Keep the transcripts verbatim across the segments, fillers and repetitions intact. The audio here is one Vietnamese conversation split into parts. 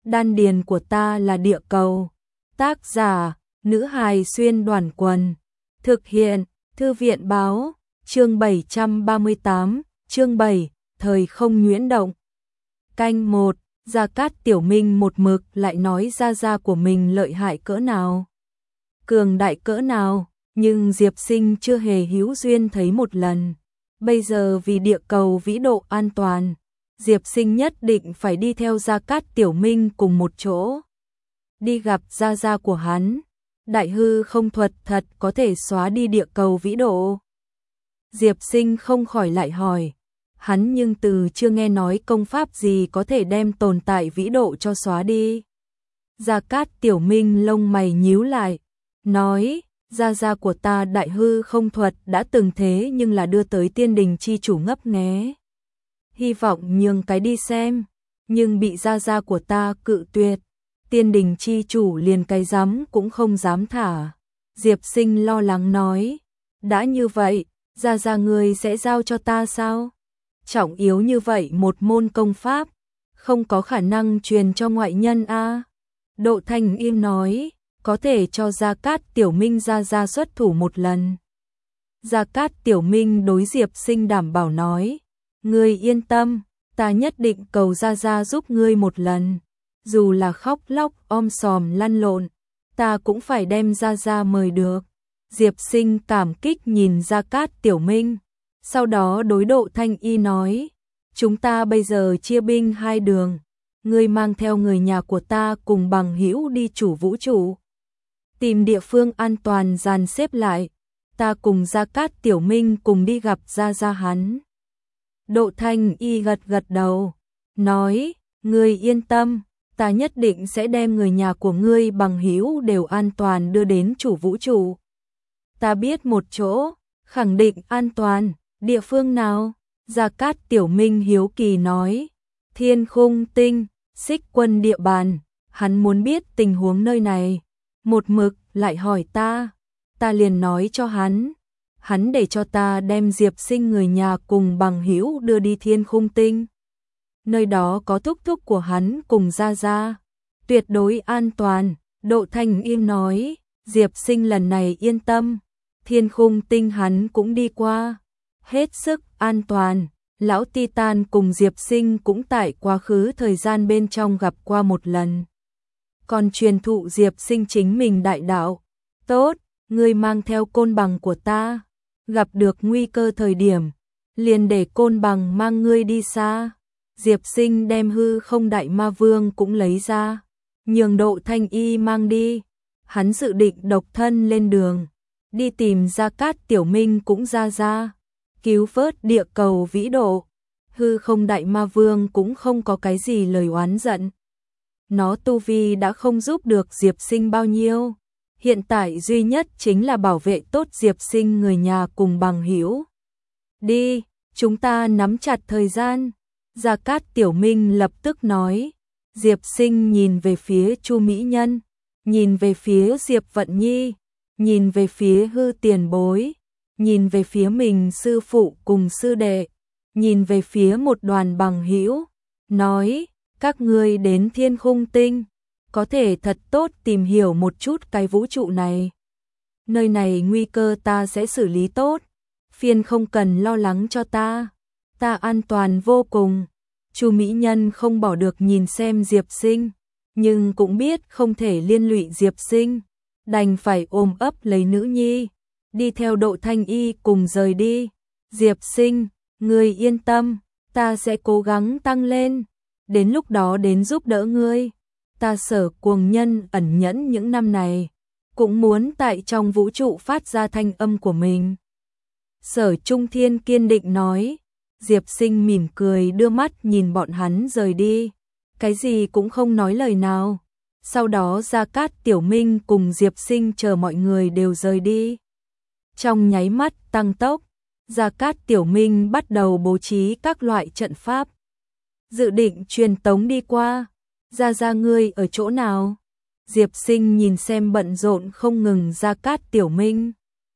Đan điền của ta là địa cầu. Tác giả, nữ hài xuyên đoàn quần. Thực hiện, thư viện báo, chương bảy trăm ba mươi tám, chương bảy, thời không nhuyễn động. Canh một, Gia Cát Tiểu Minh một mực lại nói gia gia của mình lợi hại cỡ nào, cường đại cỡ nào, nhưng Diệp Sinh chưa hề hữu duyên thấy một lần. Bây giờ vì địa cầu vĩ độ an toàn, Diệp Sinh nhất định phải đi theo Gia Cát Tiểu Minh cùng một chỗ. Đi gặp gia gia của hắn, đại hư không thuật thật có thể xóa đi địa cầu vĩ độ. Diệp Sinh không khỏi lại hỏi, hắn nhưng từ chưa nghe nói công pháp gì có thể đem tồn tại vĩ độ cho xóa đi. Gia Cát Tiểu Minh lông mày nhíu lại, nói, gia gia của ta đại hư không thuật đã từng thế nhưng là đưa tới tiên đình chi chủ ngấp nghé. Hy vọng nhường cái đi xem, nhưng bị gia gia của ta cự tuyệt. Tiên đình chi chủ liền cái dám cũng không dám thả. Diệp Sinh lo lắng nói, đã như vậy, gia gia ngươi sẽ giao cho ta sao? Trọng yếu như vậy một môn công pháp, không có khả năng truyền cho ngoại nhân a. Độ Thanh Yên nói, có thể cho Gia Cát Tiểu Minh gia gia xuất thủ một lần. Gia Cát Tiểu Minh đối Diệp Sinh đảm bảo nói, ngươi yên tâm, ta nhất định cầu gia gia giúp ngươi một lần. Dù là khóc lóc om sòm lăn lộn, ta cũng phải đem gia gia mời được. Diệp Sinh cảm kích nhìn Gia Cát Tiểu Minh, sau đó đối Độ Thanh Y nói, chúng ta bây giờ chia binh hai đường, ngươi mang theo người nhà của ta cùng bằng hữu đi chủ vũ trụ, tìm địa phương an toàn dàn xếp lại, ta cùng Gia Cát Tiểu Minh cùng đi gặp gia gia hắn. Độ Thanh Y gật gật đầu, nói, ngươi yên tâm, ta nhất định sẽ đem người nhà của ngươi bằng hữu đều an toàn đưa đến chủ vũ trụ. Ta biết một chỗ, khẳng định an toàn, địa phương nào? Gia Cát Tiểu Minh hiếu kỳ nói, Thiên Khung Tinh, Xích Quân địa bàn, hắn muốn biết tình huống nơi này, một mực lại hỏi ta, ta liền nói cho hắn, hắn để cho ta đem Diệp Sinh người nhà cùng bằng hữu đưa đi Thiên Khung Tinh. Nơi đó có thúc thúc của hắn cùng gia gia, tuyệt đối an toàn. Độ Thanh Yên nói, Diệp Sinh lần này yên tâm, Thiên Khung Tinh hắn cũng đi qua, hết sức an toàn. Lão Titan cùng Diệp Sinh cũng tại quá khứ thời gian bên trong gặp qua một lần, còn truyền thụ Diệp Sinh chính mình đại đạo. Tốt, ngươi mang theo côn bằng của ta, gặp được nguy cơ thời điểm, liền để côn bằng mang ngươi đi xa. Diệp Sinh đem hư không đại ma vương cũng lấy ra, nhường Độ Thanh Y mang đi. Hắn dự định độc thân lên đường, đi tìm Gia Cát Tiểu Minh cũng ra ra, cứu vớt địa cầu vĩ độ. Hư không đại ma vương cũng không có cái gì lời oán giận. Nó tu vi đã không giúp được Diệp Sinh bao nhiêu, hiện tại duy nhất chính là bảo vệ tốt Diệp Sinh người nhà cùng bằng hữu. Đi, chúng ta nắm chặt thời gian. Gia Cát Tiểu Minh lập tức nói. Diệp Sinh nhìn về phía Chu Mỹ Nhân, nhìn về phía Diệp Vận Nhi, nhìn về phía Hư Tiền Bối, nhìn về phía mình sư phụ cùng sư đệ, nhìn về phía một đoàn bằng hữu, nói, các ngươi đến Thiên Khung Tinh, có thể thật tốt tìm hiểu một chút cái vũ trụ này. Nơi này nguy cơ ta sẽ xử lý tốt, phiền không cần lo lắng cho ta, ta an toàn vô cùng. Chu Mỹ Nhân không bỏ được nhìn xem Diệp Sinh, nhưng cũng biết không thể liên lụy Diệp Sinh, đành phải ôm ấp lấy nữ nhi, đi theo Độ Thanh Y cùng rời đi. Diệp Sinh, ngươi yên tâm, ta sẽ cố gắng tăng lên, đến lúc đó đến giúp đỡ ngươi. Ta Sở Cuồng Nhân ẩn nhẫn những năm này, cũng muốn tại trong vũ trụ phát ra thanh âm của mình. Sở Trung Thiên kiên định nói. Diệp Sinh mỉm cười đưa mắt nhìn bọn hắn rời đi, cái gì cũng không nói lời nào. Sau đó Gia Cát Tiểu Minh cùng Diệp Sinh chờ mọi người đều rời đi. Trong nháy mắt tăng tốc, Gia Cát Tiểu Minh bắt đầu bố trí các loại trận pháp, dự định truyền tống đi qua. Gia gia ngươi ở chỗ nào? Diệp Sinh nhìn xem bận rộn không ngừng Gia Cát Tiểu Minh,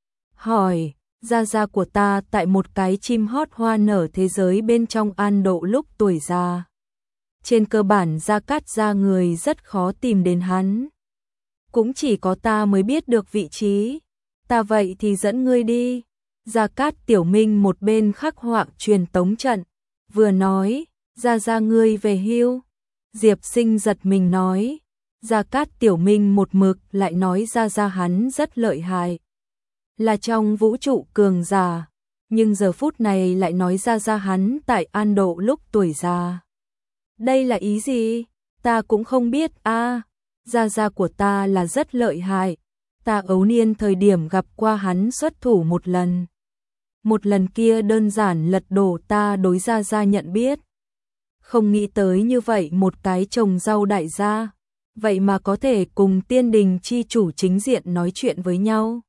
hỏi. Gia gia của ta tại một cái chim hót hoa nở thế giới bên trong an độ lúc tuổi già. trên cơ bản Gia Cát gia người rất khó tìm đến hắn. Cũng chỉ có ta mới biết được vị trí. Ta vậy thì dẫn ngươi đi. Gia Cát Tiểu Minh một bên khắc họa truyền tống trận, vừa nói, Gia Gia ngươi về hưu. Diệp Sinh giật mình nói, Gia Cát Tiểu Minh một mực lại nói Gia Gia hắn rất lợi hại, là trong vũ trụ cường giả, nhưng giờ phút này lại nói Gia Gia hắn tại An Độ lúc tuổi già. Đây là ý gì? Ta cũng không biết a. Gia Gia của ta là rất lợi hại, ta ấu niên thời điểm gặp qua hắn xuất thủ một lần. Một lần kia đơn giản lật đổ ta đối Gia Gia nhận biết. Không nghĩ tới như vậy một cái trồng rau đại gia, vậy mà có thể cùng tiên đình chi chủ chính diện nói chuyện với nhau.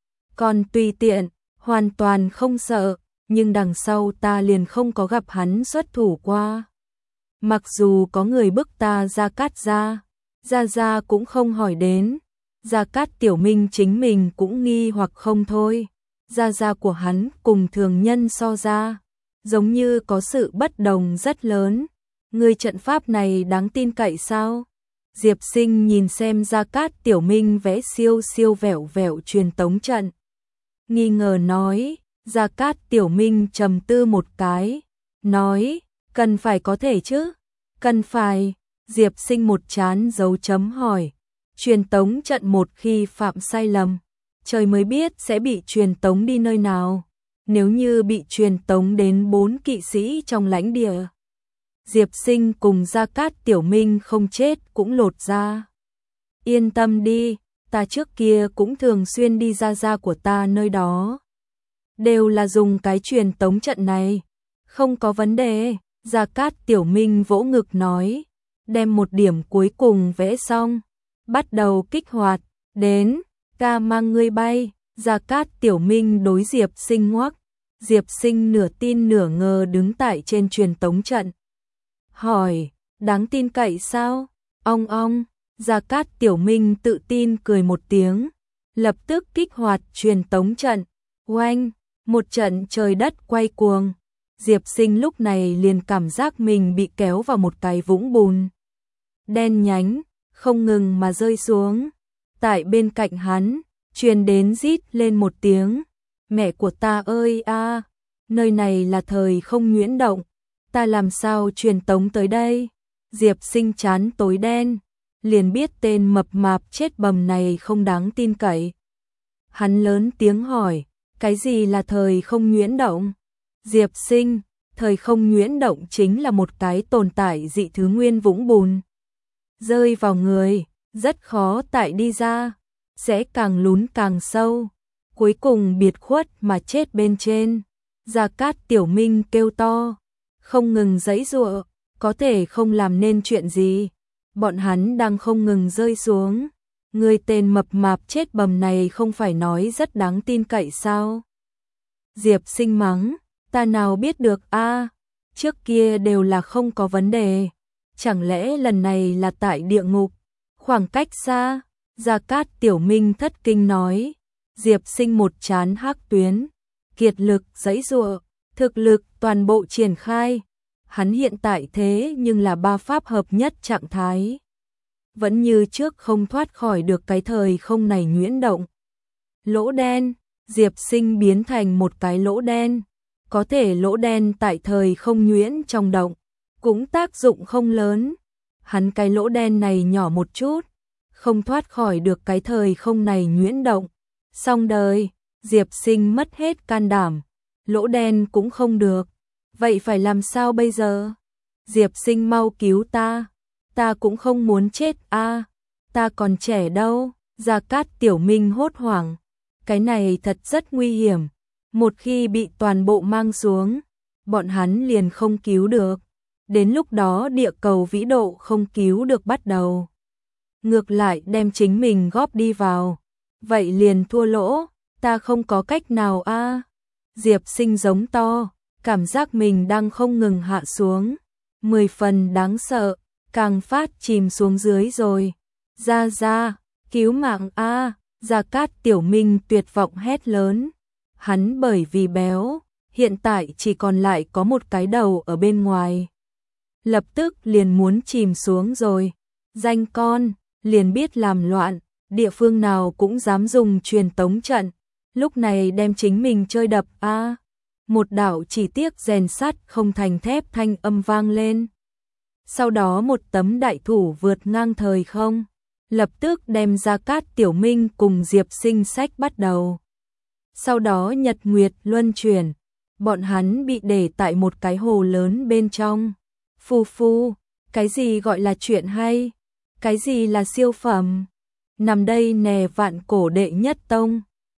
Còn tùy tiện, hoàn toàn không sợ, nhưng đằng sau ta liền không có gặp hắn xuất thủ qua. Mặc dù có người bức ta Gia Cát gia, Gia Gia cũng không hỏi đến. Gia Cát Tiểu Minh chính mình cũng nghi hoặc không thôi. Gia Gia của hắn cùng thường nhân so ra, giống như có sự bất đồng rất lớn. Người trận pháp này đáng tin cậy sao? Diệp Sinh nhìn xem Gia Cát Tiểu Minh vẽ siêu siêu vẹo vẹo truyền tống trận, nghi ngờ nói. Gia Cát Tiểu Minh trầm tư một cái, nói, cần phải có thể chứ? Cần phải. Diệp Sinh một chán dấu chấm hỏi. Truyền tống trận một khi phạm sai lầm, trời mới biết sẽ bị truyền tống đi nơi nào. Nếu như bị truyền tống đến bốn kỵ sĩ trong lãnh địa, Diệp Sinh cùng Gia Cát Tiểu Minh không chết cũng lột ra. Yên tâm đi, ta trước kia cũng thường xuyên đi Gia Gia của ta nơi đó, đều là dùng cái truyền tống trận này, không có vấn đề. Gia Cát Tiểu Minh vỗ ngực nói, đem một điểm cuối cùng vẽ xong, bắt đầu kích hoạt. Đến, ca mang ngươi bay. Gia Cát Tiểu Minh đối Diệp Sinh ngoắc. Diệp Sinh nửa tin nửa ngờ đứng tại trên truyền tống trận, hỏi, đáng tin cậy sao? Ong ong. Gia Cát Tiểu Minh tự tin cười một tiếng, lập tức kích hoạt truyền tống trận. Oanh, một trận trời đất quay cuồng. Diệp Sinh lúc này liền cảm giác mình bị kéo vào một cái vũng bùn đen nhánh, không ngừng mà rơi xuống. Tại bên cạnh hắn, truyền đến rít lên một tiếng, mẹ của ta ơi a, nơi này là thời không nhuyễn động, ta làm sao truyền tống tới đây? Diệp Sinh chán tối đen, liền biết tên mập mạp chết bầm này không đáng tin cậy. Hắn lớn tiếng hỏi, cái gì là thời không nhuyễn động? Diệp Sinh, thời không nhuyễn động chính là một cái tồn tại dị thứ nguyên vũng bùn, rơi vào người, rất khó tại đi ra, sẽ càng lún càng sâu, cuối cùng biệt khuất mà chết bên trên. Gia Cát Tiểu Minh kêu to, không ngừng giãy giụa, có thể không làm nên chuyện gì. Bọn hắn đang không ngừng rơi xuống. Người tên mập mạp chết bầm này không phải nói rất đáng tin cậy sao? Diệp Sinh mắng, ta nào biết được a, trước kia đều là không có vấn đề. Chẳng lẽ lần này là tại địa ngục? Khoảng cách xa. Gia Cát Tiểu Minh thất kinh nói. Diệp Sinh một chán hắc tuyến, kiệt lực giãy giụa, thực lực toàn bộ triển khai. Hắn hiện tại thế nhưng là ba pháp hợp nhất trạng thái, vẫn như trước không thoát khỏi được cái thời không này nhuyễn động. Lỗ đen, Diệp Sinh biến thành một cái lỗ đen, có thể lỗ đen tại thời không nhuyễn trong động, cũng tác dụng không lớn. Hắn cái lỗ đen này nhỏ một chút, không thoát khỏi được cái thời không này nhuyễn động. Xong đời, Diệp Sinh mất hết can đảm, lỗ đen cũng không được. Vậy phải làm sao bây giờ? Diệp Sinh mau cứu ta, ta cũng không muốn chết a, ta còn trẻ đâu. Gia Cát Tiểu Minh hốt hoảng, cái này thật rất nguy hiểm, một khi bị toàn bộ mang xuống, bọn hắn liền không cứu được. Đến lúc đó địa cầu vĩ độ không cứu được bắt đầu, ngược lại đem chính mình góp đi vào, vậy liền thua lỗ, ta không có cách nào a. Diệp Sinh giống to, cảm giác mình đang không ngừng hạ xuống, mười phần đáng sợ, càng phát chìm xuống dưới rồi. Gia Gia, cứu mạng a. Gia Cát Tiểu Minh tuyệt vọng hét lớn. Hắn bởi vì béo, hiện tại chỉ còn lại có một cái đầu ở bên ngoài. lập tức liền muốn chìm xuống rồi. Danh con, liền biết làm loạn, địa phương nào cũng dám dùng truyền tống trận, lúc này đem chính mình chơi đập a. À, một đạo chỉ tiếc rèn sắt không thành thép thanh âm vang lên. Sau đó một tấm đại thủ vượt ngang thời không, lập tức đem Gia Cát Tiểu Minh cùng Diệp Sinh sách bắt đầu. Sau đó nhật nguyệt luân chuyển, bọn hắn bị để tại một cái hồ lớn bên trong. Phu phu, cái gì gọi là chuyện hay? Cái gì là siêu phẩm? Nằm đây nè vạn cổ đệ nhất tông.